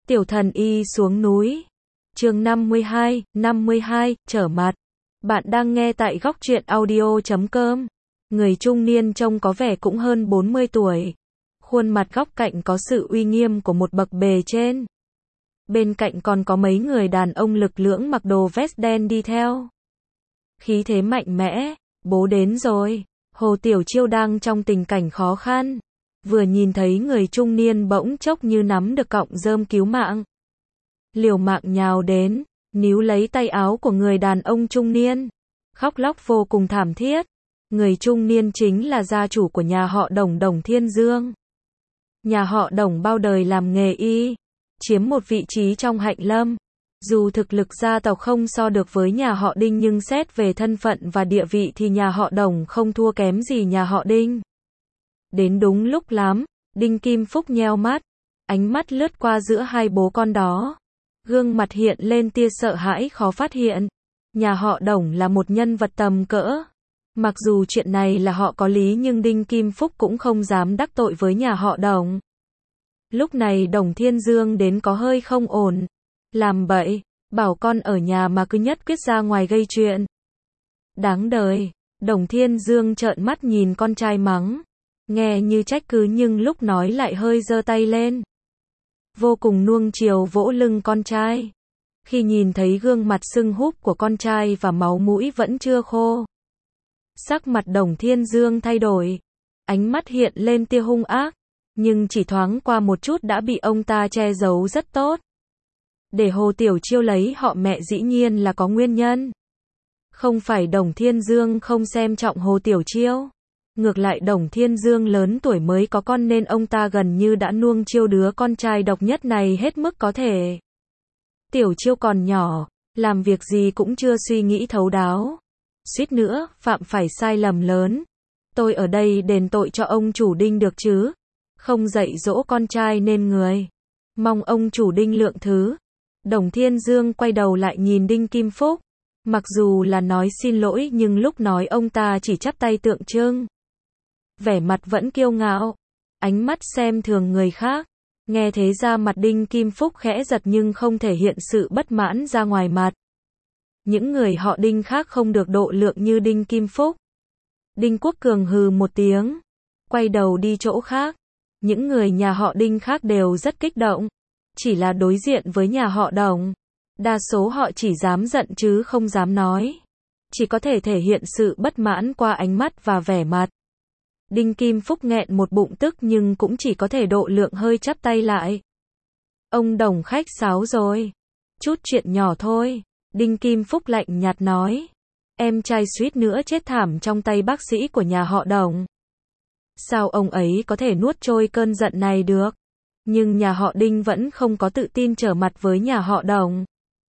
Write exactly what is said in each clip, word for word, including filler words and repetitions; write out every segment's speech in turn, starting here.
Tiểu thần y xuống núi. Chương năm mươi hai, năm mươi hai, trở mặt. Bạn đang nghe tại góc truyện audio chấm com. Người trung niên trông có vẻ cũng hơn bốn mươi tuổi. Khuôn mặt góc cạnh có sự uy nghiêm của một bậc bề trên. Bên cạnh còn có mấy người đàn ông lực lưỡng mặc đồ vest đen đi theo. Khí thế mạnh mẽ. Bố đến rồi. Hồ Tiểu Chiêu đang trong tình cảnh khó khăn. Vừa nhìn thấy người trung niên bỗng chốc như nắm được cọng rơm cứu mạng. Liều mạng nhào đến, níu lấy tay áo của người đàn ông trung niên. Khóc lóc vô cùng thảm thiết. Người trung niên chính là gia chủ của nhà họ Đồng, Đồng Thiên Dương. Nhà họ Đồng bao đời làm nghề y, chiếm một vị trí trong Hạnh Lâm. Dù thực lực gia tộc không so được với nhà họ Đinh nhưng xét về thân phận và địa vị thì nhà họ Đồng không thua kém gì nhà họ Đinh. Đến đúng lúc lắm, Đinh Kim Phúc nheo mắt, ánh mắt lướt qua giữa hai bố con đó. Gương mặt hiện lên tia sợ hãi khó phát hiện. Nhà họ Đồng là một nhân vật tầm cỡ. Mặc dù chuyện này là họ có lý nhưng Đinh Kim Phúc cũng không dám đắc tội với nhà họ Đồng. Lúc này Đồng Thiên Dương đến có hơi không ổn. Làm bậy, bảo con ở nhà mà cứ nhất quyết ra ngoài gây chuyện. Đáng đời, Đồng Thiên Dương trợn mắt nhìn con trai mắng. Nghe như trách cứ nhưng lúc nói lại hơi giơ tay lên. Vô cùng nuông chiều vỗ lưng con trai. Khi nhìn thấy gương mặt sưng húp của con trai và máu mũi vẫn chưa khô. Sắc mặt Đồng Thiên Dương thay đổi. Ánh mắt hiện lên tia hung ác. Nhưng chỉ thoáng qua một chút đã bị ông ta che giấu rất tốt. Để Hồ Tiểu Chiêu lấy họ mẹ dĩ nhiên là có nguyên nhân. Không phải Đồng Thiên Dương không xem trọng Hồ Tiểu Chiêu. Ngược lại Đồng Thiên Dương lớn tuổi mới có con nên ông ta gần như đã nuông chiêu đứa con trai độc nhất này hết mức có thể. Tiểu Chiêu còn nhỏ, làm việc gì cũng chưa suy nghĩ thấu đáo. Suýt nữa, phạm phải sai lầm lớn. Tôi ở đây đền tội cho ông chủ Đinh được chứ. Không dạy dỗ con trai nên người. Mong ông chủ Đinh lượng thứ. Đồng Thiên Dương quay đầu lại nhìn Đinh Kim Phúc. Mặc dù là nói xin lỗi nhưng lúc nói ông ta chỉ chắp tay tượng trưng. Vẻ mặt vẫn kiêu ngạo. Ánh mắt xem thường người khác. Nghe thế ra mặt Đinh Kim Phúc khẽ giật nhưng không thể hiện sự bất mãn ra ngoài mặt. Những người họ Đinh khác không được độ lượng như Đinh Kim Phúc. Đinh Quốc Cường hừ một tiếng. Quay đầu đi chỗ khác. Những người nhà họ Đinh khác đều rất kích động. Chỉ là đối diện với nhà họ Đồng. Đa số họ chỉ dám giận chứ không dám nói. Chỉ có thể thể hiện sự bất mãn qua ánh mắt và vẻ mặt. Đinh Kim Phúc nghẹn một bụng tức nhưng cũng chỉ có thể độ lượng hơi chắp tay lại. Ông Đồng khách sáo rồi. Chút chuyện nhỏ thôi. Đinh Kim Phúc lạnh nhạt nói. Em trai suýt nữa chết thảm trong tay bác sĩ của nhà họ Đồng. Sao ông ấy có thể nuốt trôi cơn giận này được? Nhưng nhà họ Đinh vẫn không có tự tin trở mặt với nhà họ Đồng.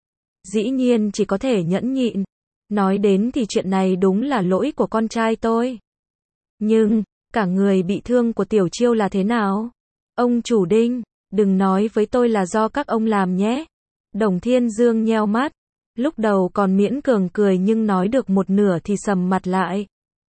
Dĩ nhiên chỉ có thể nhẫn nhịn. Nói đến thì chuyện này đúng là lỗi của con trai tôi. Nhưng, cả người bị thương của Tiểu Chiêu là thế nào? Ông chủ Đinh, đừng nói với tôi là do các ông làm nhé. Đồng Thiên Dương nheo mắt. Lúc đầu còn miễn cường cười nhưng nói được một nửa thì sầm mặt lại.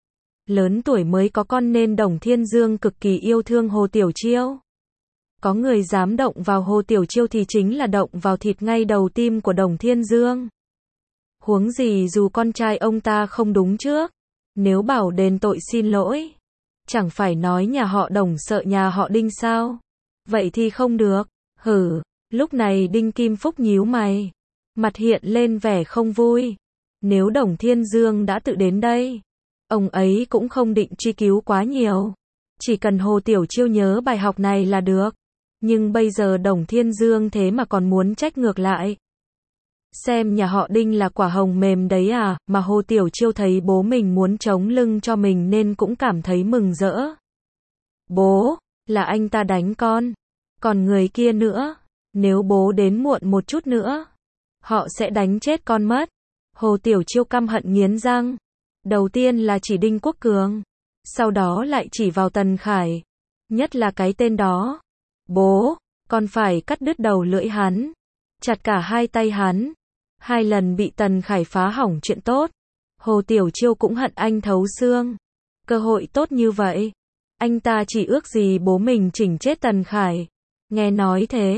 Lớn tuổi mới có con nên Đồng Thiên Dương cực kỳ yêu thương Hồ Tiểu Chiêu. Có người dám động vào Hồ Tiểu Chiêu thì chính là động vào thịt ngay đầu tim của Đồng Thiên Dương. Huống gì dù con trai ông ta không đúng trước. Nếu bảo đền tội xin lỗi. Chẳng phải nói nhà họ Đồng sợ nhà họ Đinh sao? Vậy thì không được. Hử, lúc này Đinh Kim Phúc nhíu mày. Mặt hiện lên vẻ không vui. Nếu Đồng Thiên Dương đã tự đến đây. Ông ấy cũng không định truy cứu quá nhiều. Chỉ cần Hồ Tiểu Chiêu nhớ bài học này là được. Nhưng bây giờ Đồng Thiên Dương thế mà còn muốn trách ngược lại. Xem nhà họ Đinh là quả hồng mềm đấy à, mà Hồ Tiểu Chiêu thấy bố mình muốn chống lưng cho mình nên cũng cảm thấy mừng rỡ. Bố, là anh ta đánh con. Còn người kia nữa, nếu bố đến muộn một chút nữa, họ sẽ đánh chết con mất. Hồ Tiểu Chiêu căm hận nghiến răng. Đầu tiên là chỉ Đinh Quốc Cường. Sau đó lại chỉ vào Tần Khải. Nhất là cái tên đó. Bố, con phải cắt đứt đầu lưỡi hắn. Chặt cả hai tay hắn. Hai lần bị Tần Khải phá hỏng chuyện tốt. Hồ Tiểu Chiêu cũng hận anh thấu xương. Cơ hội tốt như vậy. Anh ta chỉ ước gì bố mình chỉnh chết Tần Khải. Nghe nói thế,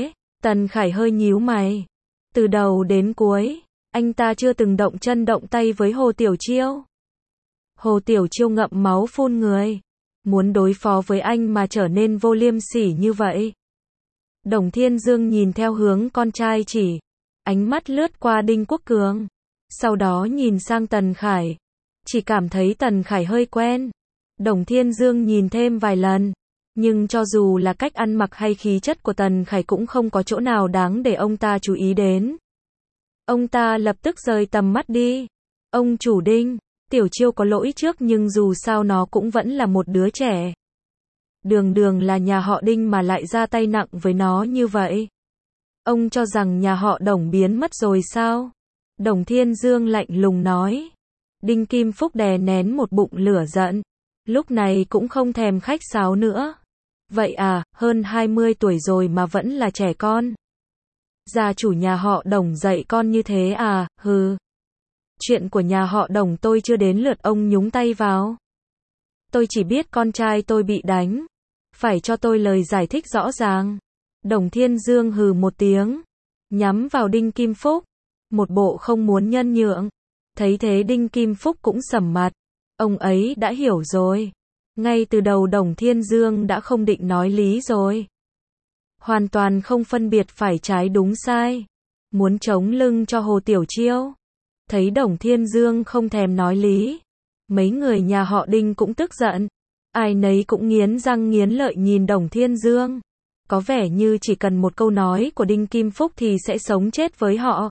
Tần Khải hơi nhíu mày. Từ đầu đến cuối, anh ta chưa từng động chân động tay với Hồ Tiểu Chiêu. Hồ Tiểu Chiêu ngậm máu phun người. Muốn đối phó với anh mà trở nên vô liêm sỉ như vậy. Đồng Thiên Dương nhìn theo hướng con trai chỉ. Ánh mắt lướt qua Đinh Quốc Cường. Sau đó nhìn sang Tần Khải. Chỉ cảm thấy Tần Khải hơi quen. Đồng Thiên Dương nhìn thêm vài lần. Nhưng cho dù là cách ăn mặc hay khí chất của Tần Khải cũng không có chỗ nào đáng để ông ta chú ý đến. Ông ta lập tức rời tầm mắt đi. Ông chủ Đinh, Tiểu Chiêu có lỗi trước nhưng dù sao nó cũng vẫn là một đứa trẻ. Đường đường là nhà họ Đinh mà lại ra tay nặng với nó như vậy. Ông cho rằng nhà họ Đồng biến mất rồi sao? Đồng Thiên Dương lạnh lùng nói. Đinh Kim Phúc đè nén một bụng lửa giận. Lúc này cũng không thèm khách sáo nữa. Vậy à, hơn hai mươi tuổi rồi mà vẫn là trẻ con. Gia chủ nhà họ Đồng dạy con như thế à, hừ. Chuyện của nhà họ Đồng tôi chưa đến lượt ông nhúng tay vào. Tôi chỉ biết con trai tôi bị đánh. Phải cho tôi lời giải thích rõ ràng. Đồng Thiên Dương hừ một tiếng. Nhắm vào Đinh Kim Phúc. Một bộ không muốn nhân nhượng. Thấy thế Đinh Kim Phúc cũng sầm mặt. Ông ấy đã hiểu rồi. Ngay từ đầu Đồng Thiên Dương đã không định nói lý rồi. Hoàn toàn không phân biệt phải trái đúng sai. Muốn chống lưng cho Hồ Tiểu Chiêu. Thấy Đồng Thiên Dương không thèm nói lý. Mấy người nhà họ Đinh cũng tức giận. Ai nấy cũng nghiến răng nghiến lợi nhìn Đồng Thiên Dương. Có vẻ như chỉ cần một câu nói của Đinh Kim Phúc thì sẽ sống chết với họ.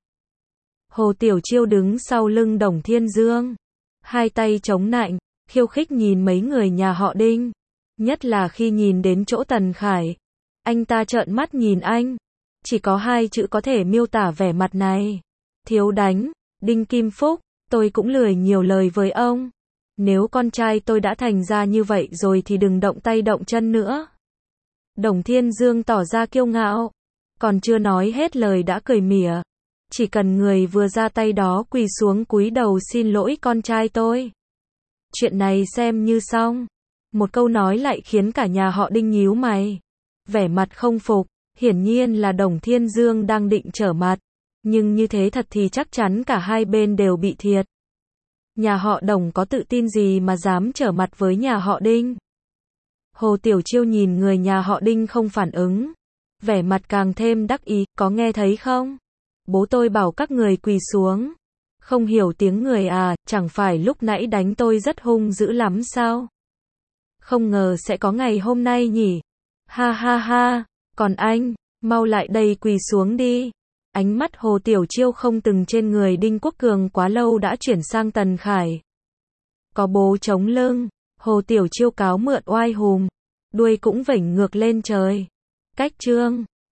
Hồ Tiểu Chiêu đứng sau lưng Đồng Thiên Dương. Hai tay chống nạnh, khiêu khích nhìn mấy người nhà họ Đinh. Nhất là khi nhìn đến chỗ Tần Khải. Anh ta trợn mắt nhìn anh. Chỉ có hai chữ có thể miêu tả vẻ mặt này. Thiếu đánh. Đinh Kim Phúc, tôi cũng lười nhiều lời với ông. Nếu con trai tôi đã thành ra như vậy rồi thì đừng động tay động chân nữa. Đồng Thiên Dương tỏ ra kiêu ngạo. Còn chưa nói hết lời đã cười mỉa. Chỉ cần người vừa ra tay đó quỳ xuống cúi đầu xin lỗi con trai tôi. Chuyện này xem như xong. Một câu nói lại khiến cả nhà họ Đinh nhíu mày. Vẻ mặt không phục, hiển nhiên là Đồng Thiên Dương đang định trở mặt. Nhưng như thế thật thì chắc chắn cả hai bên đều bị thiệt. Nhà họ Đồng có tự tin gì mà dám trở mặt với nhà họ Đinh? Hồ Tiểu Chiêu nhìn người nhà họ Đinh không phản ứng. Vẻ mặt càng thêm đắc ý, có nghe thấy không? Bố tôi bảo các người quỳ xuống. Không hiểu tiếng người à, chẳng phải lúc nãy đánh tôi rất hung dữ lắm sao? Không ngờ sẽ có ngày hôm nay nhỉ? Ha ha ha, còn anh, mau lại đây quỳ xuống đi. Ánh mắt Hồ Tiểu Chiêu không từng trên người Đinh Quốc Cường quá lâu đã chuyển sang Tần Khải. Có bố chống lưng, Hồ Tiểu Chiêu cáo mượn oai hùm, đuôi cũng vểnh ngược lên trời. Cách trương.